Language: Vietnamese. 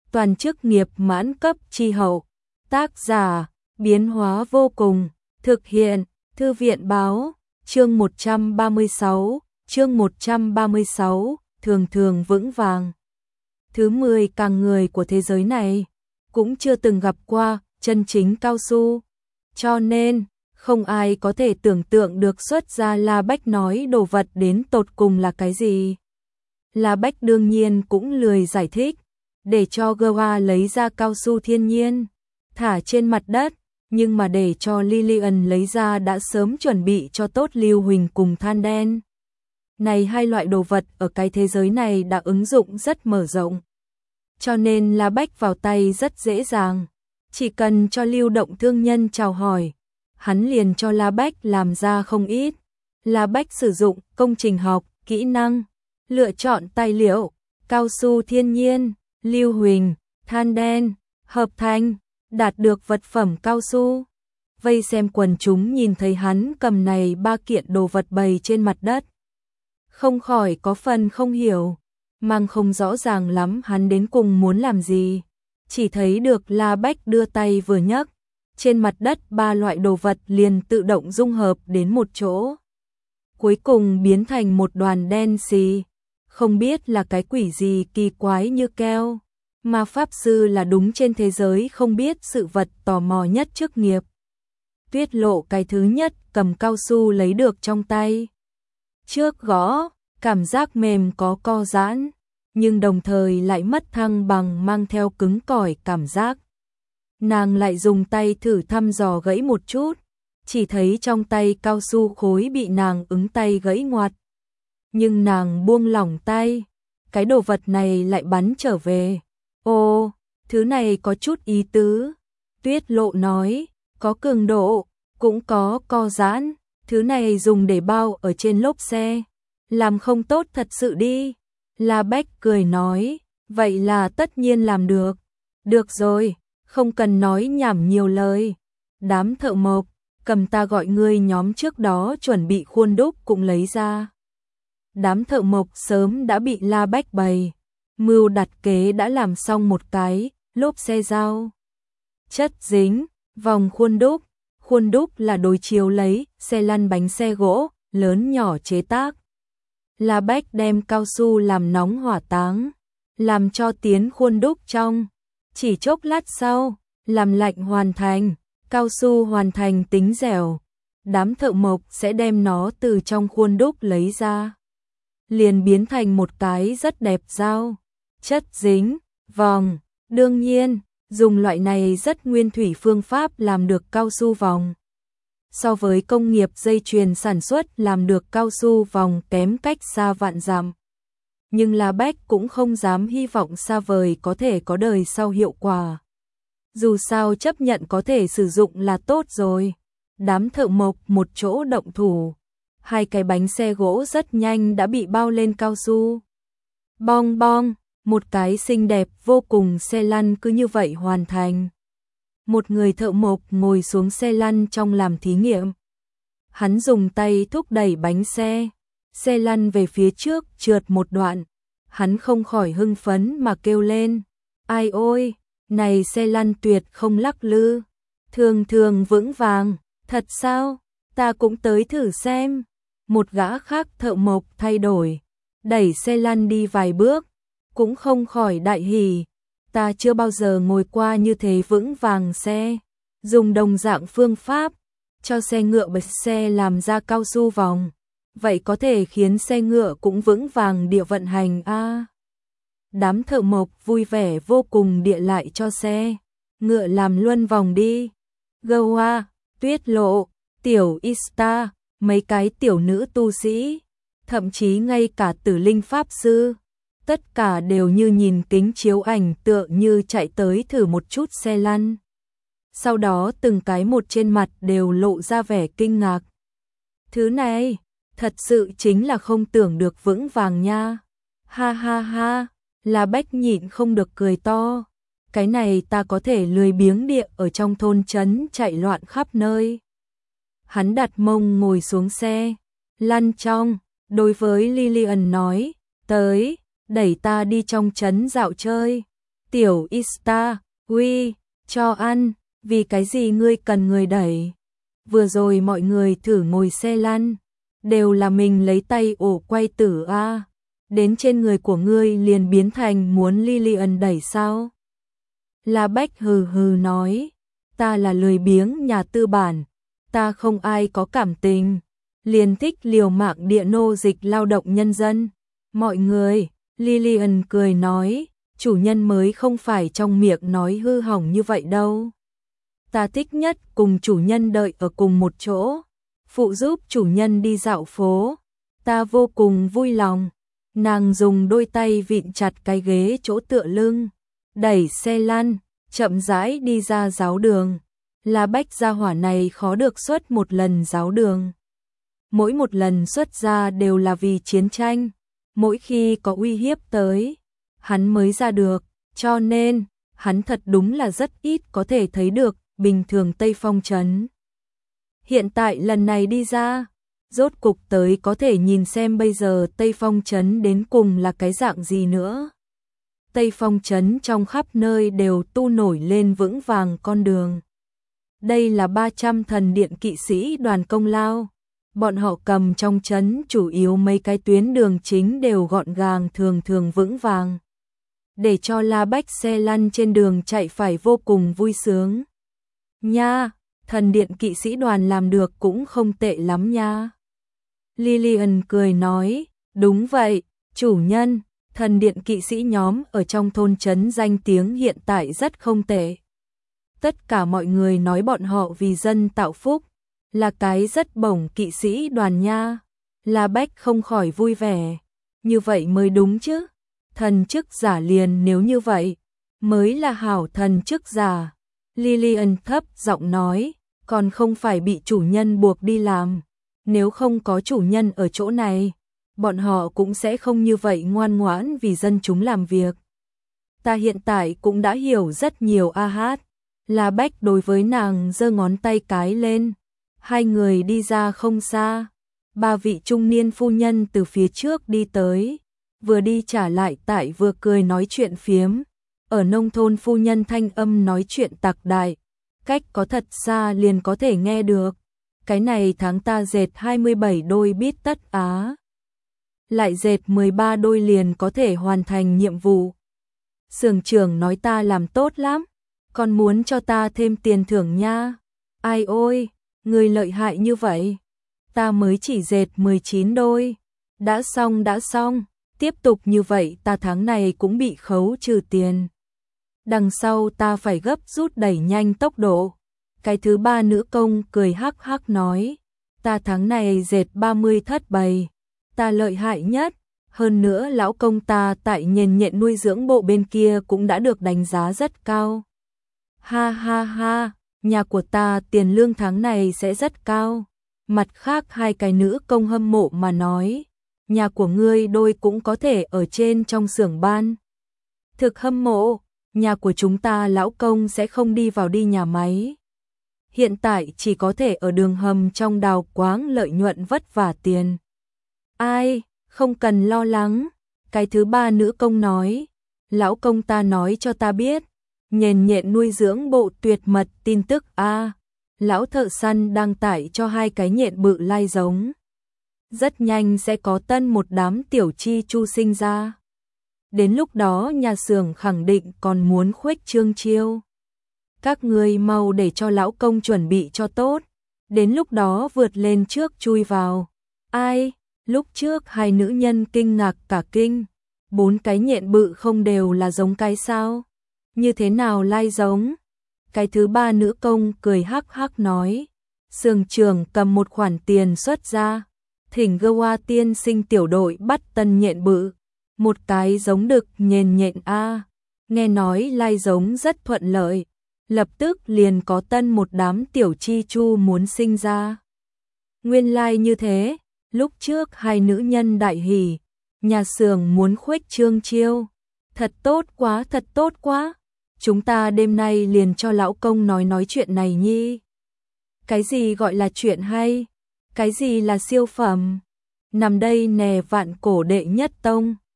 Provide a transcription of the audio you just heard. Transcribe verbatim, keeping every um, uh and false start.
toàn chức nghiệp mãn cấp chi hậu. Tác giả, biến hóa vô cùng, thực hiện, Thư viện báo, chương một trăm ba mươi sáu, chương một trăm ba mươi sáu, thường thường vững vàng. Thứ mười càng người của thế giới này, cũng chưa từng gặp qua chân chính cao su. Cho nên, không ai có thể tưởng tượng được xuất ra La Bách nói đồ vật đến tột cùng là cái gì. La Bách đương nhiên cũng lười giải thích, để cho Goa lấy ra cao su thiên nhiên, thả trên mặt đất, nhưng mà để cho Lillian lấy ra đã sớm chuẩn bị cho tốt Lưu Huỳnh cùng than đen. Này hai loại đồ vật ở cái thế giới này đã ứng dụng rất mở rộng. Cho nên La Bách vào tay rất dễ dàng, chỉ cần cho lưu động thương nhân chào hỏi, hắn liền cho La Bách làm ra không ít. La Bách sử dụng công trình học, kỹ năng, lựa chọn tài liệu, cao su thiên nhiên, Lưu Huỳnh, than đen, hợp thành, đạt được vật phẩm cao su. Vây xem quần chúng nhìn thấy hắn cầm này ba kiện đồ vật bày trên mặt đất, không khỏi có phần không hiểu, mang không rõ ràng lắm hắn đến cùng muốn làm gì. Chỉ thấy được La Bách đưa tay vừa nhấc, trên mặt đất ba loại đồ vật liền tự động dung hợp đến một chỗ, cuối cùng biến thành một đoàn đen xì. Không biết là cái quỷ gì kỳ quái như keo, mà pháp sư là đúng trên thế giới không biết sự vật tò mò nhất chức nghiệp. Tuyết Lộ cái thứ nhất cầm cao su lấy được trong tay, trước gõ, cảm giác mềm có co giãn, nhưng đồng thời lại mất thăng bằng, mang theo cứng cỏi cảm giác. Nàng lại dùng tay thử thăm dò gãy một chút, chỉ thấy trong tay cao su khối bị nàng ứng tay gãy ngoặt. Nhưng nàng buông lỏng tay, cái đồ vật này lại bắn trở về. Ô, thứ này có chút ý tứ. Tuyết Lộ nói, có cường độ, cũng có co giãn, thứ này dùng để bao ở trên lốp xe, làm không tốt thật sự đi. La Bách cười nói, vậy là tất nhiên làm được. Được rồi, không cần nói nhảm nhiều lời. Đám thợ mộc, cầm ta gọi ngươi nhóm trước đó chuẩn bị khuôn đúc cũng lấy ra. Đám thợ mộc sớm đã bị La Bách bày, mưu đặt kế đã làm xong một cái lốp xe dao, chất dính, vòng khuôn đúc. Khuôn đúc là đối chiếu lấy xe lăn bánh xe gỗ lớn nhỏ chế tác. La Bách đem cao su làm nóng hỏa táng, làm cho tiến khuôn đúc trong, chỉ chốc lát sau, làm lạnh hoàn thành, cao su hoàn thành tính dẻo. Đám thợ mộc sẽ đem nó từ trong khuôn đúc lấy ra, liền biến thành một cái rất đẹp dao, chất dính, vòng. Đương nhiên, dùng loại này rất nguyên thủy phương pháp làm được cao su vòng, so với công nghiệp dây chuyền sản xuất làm được cao su vòng kém cách xa vạn dặm. Nhưng La Bách cũng không dám hy vọng xa vời có thể có đời sau hiệu quả. Dù sao chấp nhận có thể sử dụng là tốt rồi. Đám thợ mộc một chỗ động thủ, hai cái bánh xe gỗ rất nhanh đã bị bao lên cao su. Bong bong, một cái xinh đẹp vô cùng xe lăn cứ như vậy hoàn thành. Một người thợ mộc ngồi xuống xe lăn trong làm thí nghiệm. Hắn dùng tay thúc đẩy bánh xe, xe lăn về phía trước trượt một đoạn. Hắn không khỏi hưng phấn mà kêu lên, ai ôi, này xe lăn tuyệt không lắc lư, thường thường vững vàng, thật sao, ta cũng tới thử xem. Một gã khác thợ mộc thay đổi, đẩy xe lăn đi vài bước, cũng không khỏi đại hỉ, ta chưa bao giờ ngồi qua như thế vững vàng xe. Dùng đồng dạng phương pháp, cho xe ngựa bật xe làm ra cao su vòng, vậy có thể khiến xe ngựa cũng vững vàng địa vận hành a. À, đám thợ mộc vui vẻ vô cùng địa lại cho xe ngựa làm luân vòng đi. Goa, Tuyết Lộ, Tiểu Ista, mấy cái tiểu nữ tu sĩ, thậm chí ngay cả Tử Linh pháp sư, tất cả đều như nhìn kính chiếu ảnh tựa như chạy tới thử một chút xe lăn. Sau đó từng cái một trên mặt đều lộ ra vẻ kinh ngạc. Thứ này, thật sự chính là không tưởng được vững vàng nha. Ha ha ha, La Bách nhịn không được cười to. Cái này ta có thể lười biếng địa ở trong thôn trấn chạy loạn khắp nơi. Hắn đặt mông ngồi xuống xe, lăn trong, đối với Lillian nói, tới, đẩy ta đi trong trấn dạo chơi. Tiểu Ista, uy, cho ăn, vì cái gì ngươi cần người đẩy? Vừa rồi mọi người thử ngồi xe lăn, đều là mình lấy tay ổ quay tử a, đến trên người của ngươi liền biến thành muốn Lilian đẩy sao? La Bách hừ hừ nói, ta là lười biếng nhà tư bản, ta không ai có cảm tình, liền thích liều mạng địa nô dịch lao động nhân dân. Mọi người, Lilian cười nói, chủ nhân mới không phải trong miệng nói hư hỏng như vậy đâu. Ta thích nhất cùng chủ nhân đợi ở cùng một chỗ, phụ giúp chủ nhân đi dạo phố, ta vô cùng vui lòng. Nàng dùng đôi tay vịn chặt cái ghế chỗ tựa lưng, đẩy xe lăn, chậm rãi đi ra giáo đường. La Bách gia hỏa này khó được xuất một lần giáo đường. Mỗi một lần xuất ra đều là vì chiến tranh, mỗi khi có uy hiếp tới, hắn mới ra được, cho nên, hắn thật đúng là rất ít có thể thấy được bình thường Tây Phong Trấn. Hiện tại lần này đi ra, rốt cục tới có thể nhìn xem bây giờ Tây Phong Trấn đến cùng là cái dạng gì nữa. Tây Phong Trấn trong khắp nơi đều tu nổi lên vững vàng con đường. Đây là ba trăm thần điện kỵ sĩ đoàn công lao. Bọn họ cầm trong trấn chủ yếu mấy cái tuyến đường chính đều gọn gàng thường thường vững vàng. Để cho La Bách xe lăn trên đường chạy phải vô cùng vui sướng. Nha, thần điện kỵ sĩ đoàn làm được cũng không tệ lắm nha. Lilian cười nói, đúng vậy, chủ nhân, thần điện kỵ sĩ nhóm ở trong thôn trấn danh tiếng hiện tại rất không tệ. Tất cả mọi người nói bọn họ vì dân tạo phúc, là cái rất bổng kỵ sĩ đoàn nha. La Bách không khỏi vui vẻ, như vậy mới đúng chứ. Thần chức giả liền nếu như vậy, mới là hảo thần chức giả. Lilian thấp giọng nói, còn không phải bị chủ nhân buộc đi làm. Nếu không có chủ nhân ở chỗ này, bọn họ cũng sẽ không như vậy ngoan ngoãn vì dân chúng làm việc. Ta hiện tại cũng đã hiểu rất nhiều a hát. La Bách đối với nàng giơ ngón tay cái lên. Hai người đi ra không xa. Ba vị trung niên phu nhân từ phía trước đi tới. Vừa đi trả lại tại vừa cười nói chuyện phiếm. Ở nông thôn phu nhân thanh âm nói chuyện tạc đại. Cách có thật xa liền có thể nghe được. Cái này tháng ta dệt hai mươi bảy đôi bít tất á. Lại dệt mười ba đôi liền có thể hoàn thành nhiệm vụ. Xưởng trưởng nói ta làm tốt lắm. Còn muốn cho ta thêm tiền thưởng nha. Ai ôi, người lợi hại như vậy. Ta mới chỉ dệt mười chín đôi. Đã xong đã xong. Tiếp tục như vậy ta tháng này cũng bị khấu trừ tiền. Đằng sau ta phải gấp rút đẩy nhanh tốc độ. Cái thứ ba nữ công cười hắc hắc nói. Ta tháng này dệt ba mươi thất bày. Ta lợi hại nhất. Hơn nữa lão công ta tại nhền nhện nuôi dưỡng bộ bên kia cũng đã được đánh giá rất cao. Ha ha ha, nhà của ta tiền lương tháng này sẽ rất cao. Mặt khác hai cái nữ công hâm mộ mà nói. Nhà của ngươi đôi cũng có thể ở trên trong xưởng ban. Thực hâm mộ, nhà của chúng ta lão công sẽ không đi vào đi nhà máy. Hiện tại chỉ có thể ở đường hầm trong đào quáng lợi nhuận vất vả tiền. Ai, không cần lo lắng. Cái thứ ba nữ công nói. Lão công ta nói cho ta biết. Nhền nhện nuôi dưỡng bộ tuyệt mật tin tức a. Lão thợ săn đang tải cho hai cái nhện bự lai giống. Rất nhanh sẽ có tân một đám tiểu chi chu sinh ra. Đến lúc đó nhà xưởng khẳng định còn muốn khuếch trương chiêu. Các ngươi mau để cho lão công chuẩn bị cho tốt. Đến lúc đó vượt lên trước chui vào. Ai, lúc trước hai nữ nhân kinh ngạc cả kinh. Bốn cái nhện bự không đều là giống cái sao? Như thế nào lai giống? Cái thứ ba nữ công cười hắc hắc nói. Xưởng trưởng cầm một khoản tiền xuất ra. Thỉnh Goa tiên sinh tiểu đội bắt tân nhện bự. Một cái giống đực nhền nhện a. Nghe nói lai giống rất thuận lợi. Lập tức liền có tân một đám tiểu chi chu muốn sinh ra. Nguyên lai như thế. Lúc trước hai nữ nhân đại hỉ. Nhà xưởng muốn khuếch trương chiêu. Thật tốt quá, thật tốt quá. Chúng ta đêm nay liền cho lão công nói nói chuyện này nhi. Cái gì gọi là chuyện hay? Cái gì là siêu phẩm? Nằm đây nè vạn cổ đệ nhất tông.